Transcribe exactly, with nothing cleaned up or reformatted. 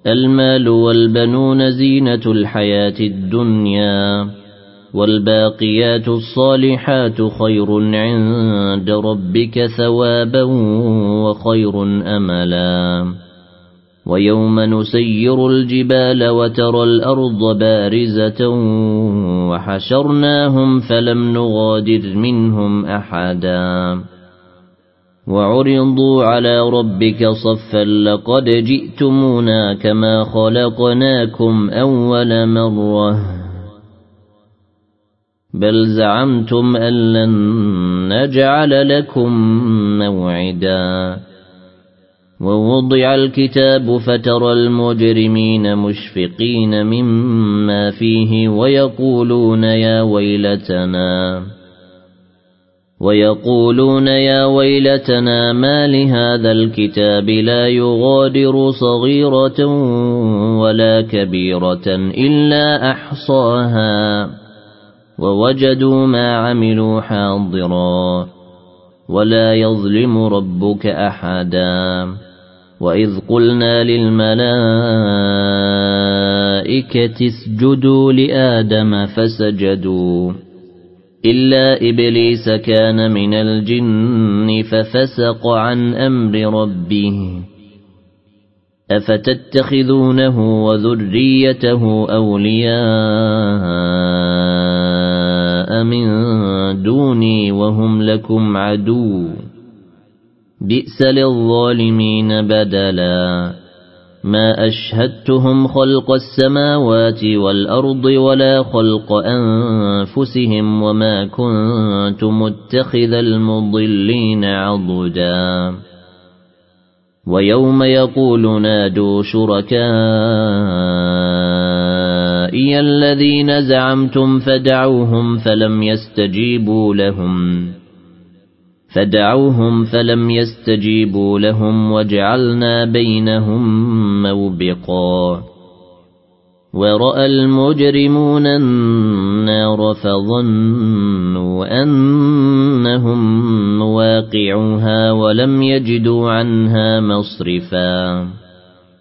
المال والبنون زينة الحياة الدنيا والباقيات الصالحات خير عند ربك ثوابا وخير أملا ويوم نسير الجبال وترى الأرض بارزة وحشرناهم فلم نغادر منهم أحدا وعرضوا على ربك صفا لقد جئتمونا كما خلقناكم أول مرة بل زعمتم أن لن نجعل لكم موعدا ووضع الكتاب فترى المجرمين مشفقين مما فيه ويقولون يا ويلتنا ويقولون يا ويلتنا ما لهذا الكتاب لا يغادر صغيرة ولا كبيرة إلا أحصاها ووجدوا ما عملوا حاضرا ولا يظلم ربك أحدا وإذ قلنا للملائكة اسجدوا لآدم فسجدوا إلا إبليس كان من الجن ففسق عن أمر ربه أفتتخذونه وذريته أولياء من دوني وهم لكم عدو بئس للظالمين بدلا ما أشهدتهم خلق السماوات والأرض ولا خلق أنفسهم وما كنت متخذ المضلين عضدا ويوم يقول نادوا شركائي الذين زعمتم فدعوهم فلم يستجيبوا لهم فدعوهم فلم يستجيبوا لهم وجعلنا بينهم موبقا ورأى المجرمون النار فظنوا أنهم مواقعوها ولم يجدوا عنها مصرفا